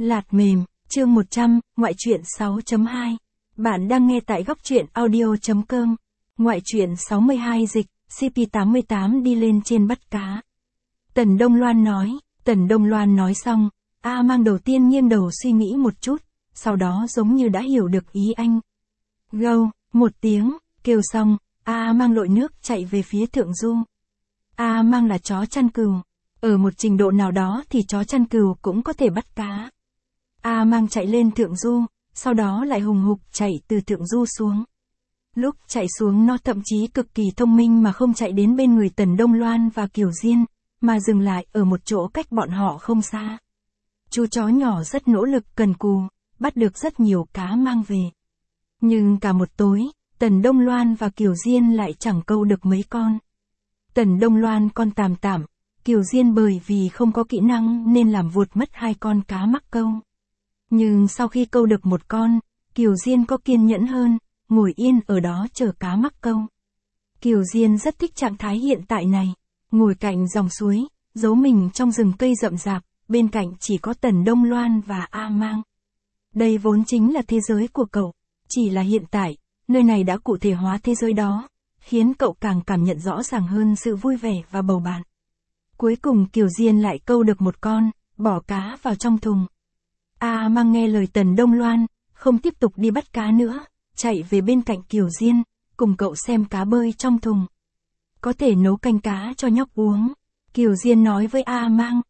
Lạt mềm, chương 100, ngoại truyện 6.2. Bạn đang nghe tại góc truyện audio.com. Ngoại truyện 62 dịch, CP88 đi lên trên bắt cá. Tần Đông Loan nói xong, A Mang đầu tiên nghiêng đầu suy nghĩ một chút, sau đó giống như đã hiểu được ý anh. Gâu, một tiếng, kêu xong, A Mang lội nước chạy về phía thượng du. A Mang là chó chăn cừu, ở một trình độ nào đó thì chó chăn cừu cũng có thể bắt cá. A Mang chạy lên thượng du, sau đó lại hùng hục chạy từ thượng du xuống. Lúc chạy xuống nó thậm chí cực kỳ thông minh mà không chạy đến bên người Tần Đông Loan và Kiều Diên, mà dừng lại ở một chỗ cách bọn họ không xa. Chú chó nhỏ rất nỗ lực cần cù, bắt được rất nhiều cá mang về. Nhưng cả một tối, Tần Đông Loan và Kiều Diên lại chẳng câu được mấy con. Tần Đông Loan con tạm tạm, Kiều Diên bởi vì không có kỹ năng nên làm vụt mất 2 con cá mắc câu. Nhưng sau khi câu được một con, Kiều Diên có kiên nhẫn hơn, ngồi yên ở đó chờ cá mắc câu. Kiều Diên rất thích trạng thái hiện tại này, ngồi cạnh dòng suối, giấu mình trong rừng cây rậm rạp, bên cạnh chỉ có Tần Đông Loan và A Mang. Đây vốn chính là thế giới của cậu, chỉ là hiện tại, nơi này đã cụ thể hóa thế giới đó, khiến cậu càng cảm nhận rõ ràng hơn sự vui vẻ và bầu bạn. Cuối cùng Kiều Diên lại câu được một con, bỏ cá vào trong thùng. A Mang nghe lời Tần Đông Loan, không tiếp tục đi bắt cá nữa, chạy về bên cạnh Kiều Diên, cùng cậu xem cá bơi trong thùng. Có thể nấu canh cá cho nhóc uống. Kiều Diên nói với A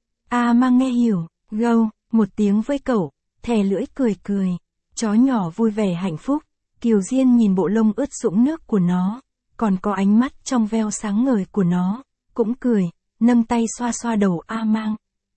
Mang nghe hiểu, gâu, một tiếng với cậu, thè lưỡi cười cười. Chó nhỏ vui vẻ hạnh phúc, Kiều Diên nhìn bộ lông ướt sũng nước của nó, còn có ánh mắt trong veo sáng ngời của nó, cũng cười, nâng tay xoa xoa đầu A Mang.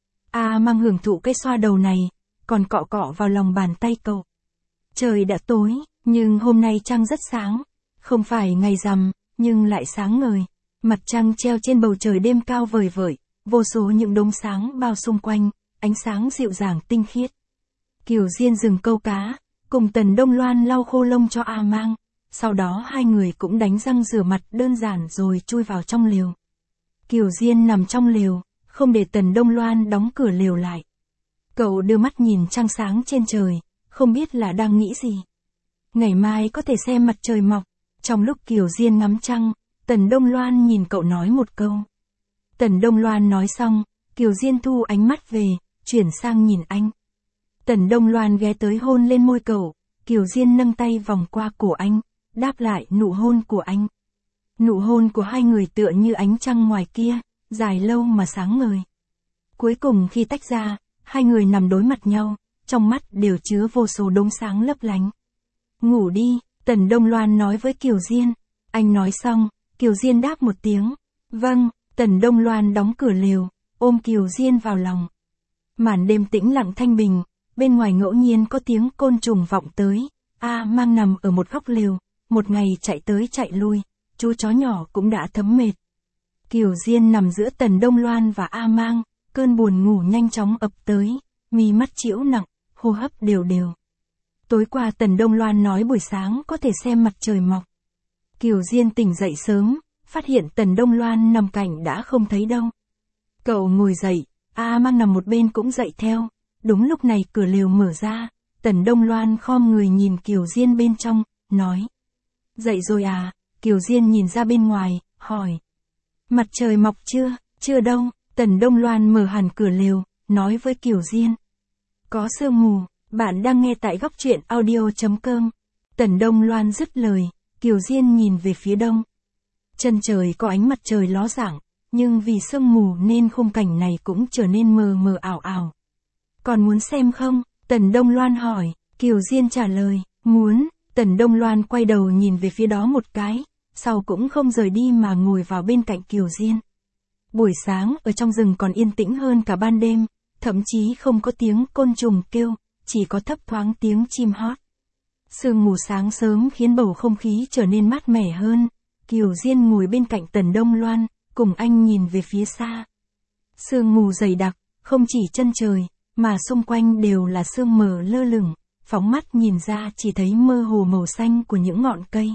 A Mang hưởng thụ cái xoa đầu này, còn cọ cọ vào lòng bàn tay cậu. Trời đã tối, nhưng hôm nay trăng rất sáng, không phải ngày rằm, nhưng lại sáng ngời. Mặt trăng treo trên bầu trời đêm cao vời vợi, vô số những đốm sáng bao xung quanh, ánh sáng dịu dàng tinh khiết. Kiều Diên dừng câu cá, cùng Tần Đông Loan lau khô lông cho A Mang, sau đó hai người cũng đánh răng rửa mặt đơn giản rồi chui vào trong lều. Kiều Diên nằm trong lều, không để Tần Đông Loan đóng cửa lều lại. Cậu đưa mắt nhìn trăng sáng trên trời, không biết là đang nghĩ gì. Ngày mai có thể xem mặt trời mọc. Trong lúc Kiều Diên ngắm trăng, Tần Đông Loan nhìn cậu nói một câu. Tần Đông Loan nói xong, Kiều Diên thu ánh mắt về, chuyển sang nhìn anh. Tần Đông Loan ghé tới hôn lên môi cậu, Kiều Diên nâng tay vòng qua cổ anh, đáp lại nụ hôn của anh. Nụ hôn của hai người tựa như ánh trăng ngoài kia, dài lâu mà sáng ngời. Cuối cùng khi tách ra, hai người nằm đối mặt nhau, trong mắt đều chứa vô số đốm sáng lấp lánh. Ngủ đi, Tần Đông Loan nói với Kiều Diên. Anh nói xong, Kiều Diên đáp một tiếng. Vâng, Tần Đông Loan đóng cửa lều, ôm Kiều Diên vào lòng. Màn đêm tĩnh lặng thanh bình, bên ngoài ngẫu nhiên có tiếng côn trùng vọng tới. A Mang nằm ở một góc lều, một ngày chạy tới chạy lui, chú chó nhỏ cũng đã thấm mệt. Kiều Diên nằm giữa Tần Đông Loan và A Mang, cơn buồn ngủ nhanh chóng ập tới, mi mắt trĩu nặng, hô hấp đều đều. Tối qua Tần Đông Loan nói buổi sáng có thể xem mặt trời mọc. Kiều Diên tỉnh dậy sớm, phát hiện Tần Đông Loan nằm cạnh đã không thấy đâu. Cậu ngồi dậy, A Mang nằm một bên cũng dậy theo. Đúng lúc này cửa lều mở ra, Tần Đông Loan khom người nhìn Kiều Diên bên trong, nói. Dậy rồi à? Kiều Diên nhìn ra bên ngoài, hỏi. Mặt trời mọc chưa? Chưa đâu. Tần Đông Loan mở hẳn cửa lều, nói với Kiều Diên. Có sương mù. Bạn đang nghe tại góc truyện audio.com. Tần Đông Loan dứt lời, Kiều Diên nhìn về phía đông. Chân trời có ánh mặt trời ló dạng, nhưng vì sương mù nên khung cảnh này cũng trở nên mờ mờ ảo ảo. Còn muốn xem không? Tần Đông Loan hỏi. Kiều Diên trả lời, muốn. Tần Đông Loan quay đầu nhìn về phía đó một cái, sau cũng không rời đi mà ngồi vào bên cạnh Kiều Diên. Buổi sáng ở trong rừng còn yên tĩnh hơn cả ban đêm, thậm chí không có tiếng côn trùng kêu, chỉ có thấp thoáng tiếng chim hót. Sương mù sáng sớm khiến bầu không khí trở nên mát mẻ hơn. Kiều Diên ngồi bên cạnh Tần Đông Loan, cùng anh nhìn về phía xa. Sương mù dày đặc, không chỉ chân trời, mà xung quanh đều là sương mờ lơ lửng, phóng mắt nhìn ra chỉ thấy mơ hồ màu xanh của những ngọn cây.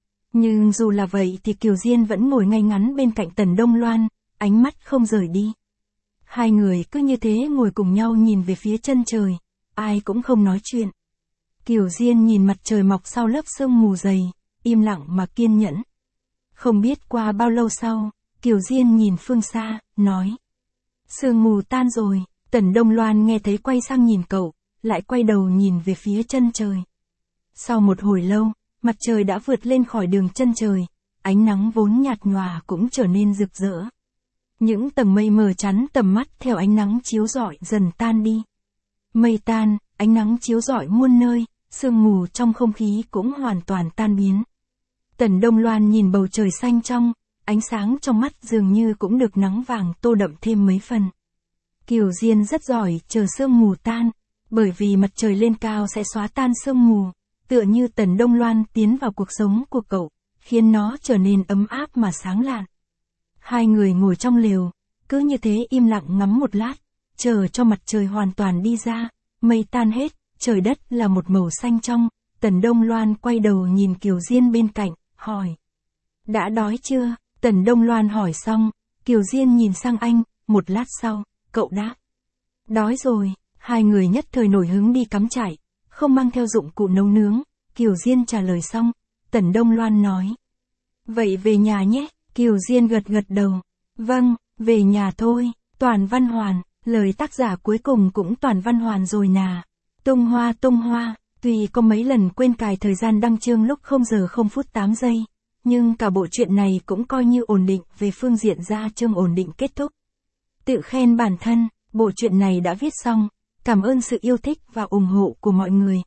Nhưng dù là vậy thì Kiều Diên vẫn ngồi ngay ngắn bên cạnh Tần Đông Loan, ánh mắt không rời đi. Hai người cứ như thế ngồi cùng nhau nhìn về phía chân trời, ai cũng không nói chuyện. Kiều Diên nhìn mặt trời mọc sau lớp sương mù dày, im lặng mà kiên nhẫn. Không biết qua bao lâu sau, Kiều Diên nhìn phương xa, nói. Sương mù tan rồi, Tần Đông Loan nghe thấy quay sang nhìn cậu, lại quay đầu nhìn về phía chân trời. Sau một hồi lâu, mặt trời đã vượt lên khỏi đường chân trời, ánh nắng vốn nhạt nhòa cũng trở nên rực rỡ. Những tầng mây mờ chắn tầm mắt theo ánh nắng chiếu rọi dần tan đi. Mây tan, ánh nắng chiếu rọi muôn nơi, sương mù trong không khí cũng hoàn toàn tan biến. Tần Đông Loan nhìn bầu trời xanh trong, ánh sáng trong mắt dường như cũng được nắng vàng tô đậm thêm mấy phần. Kiều Diên rất giỏi chờ sương mù tan, bởi vì mặt trời lên cao sẽ xóa tan sương mù, tựa như Tần Đông Loan tiến vào cuộc sống của cậu, khiến nó trở nên ấm áp mà sáng lạn. Hai người ngồi trong lều, cứ như thế im lặng ngắm một lát, chờ cho mặt trời hoàn toàn đi ra, mây tan hết, trời đất là một màu xanh trong. Tần Đông Loan quay đầu nhìn Kiều Diên bên cạnh, hỏi. Đã đói chưa? Tần Đông Loan hỏi xong, Kiều Diên nhìn sang anh, một lát sau, cậu đáp. Đói rồi, hai người nhất thời nổi hứng đi cắm trại, không mang theo dụng cụ nấu nướng. Kiều Diên trả lời xong, Tần Đông Loan nói. Vậy về nhà nhé, Kiều Diên gật gật đầu. Vâng, về nhà thôi, Toàn Văn Hoàn, lời tác giả cuối cùng cũng Toàn Văn Hoàn rồi nà. Tung hoa, tuy có mấy lần quên cài thời gian đăng chương lúc 0 giờ 0 phút 8 giây, nhưng cả bộ truyện này cũng coi như ổn định về phương diện ra chương ổn định kết thúc. Tự khen bản thân, bộ truyện này đã viết xong, cảm ơn sự yêu thích và ủng hộ của mọi người,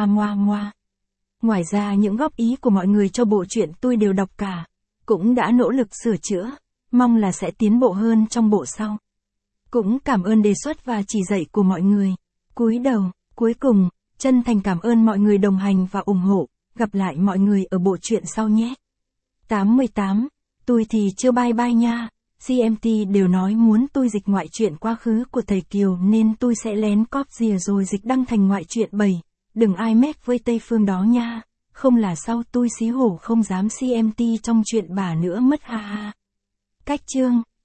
ngoa. Ngoài ra những góp ý của mọi người cho bộ truyện tôi đều đọc cả, cũng đã nỗ lực sửa chữa, mong là sẽ tiến bộ hơn trong bộ sau. Cũng cảm ơn đề xuất và chỉ dạy của mọi người. Cúi đầu, cuối cùng, chân thành cảm ơn mọi người đồng hành và ủng hộ, gặp lại mọi người ở bộ truyện sau nhé. 88. Tôi thì chưa bye nha. CMT đều nói muốn tôi dịch ngoại truyện quá khứ của thầy Kiều nên tôi sẽ lén cóp rìa rồi dịch đăng thành ngoại truyện 7. Đừng ai mét với Tây Phương đó nha. Không là sau tôi xí hổ không dám CMT trong chuyện bà nữa mất ha ha. Cách chương.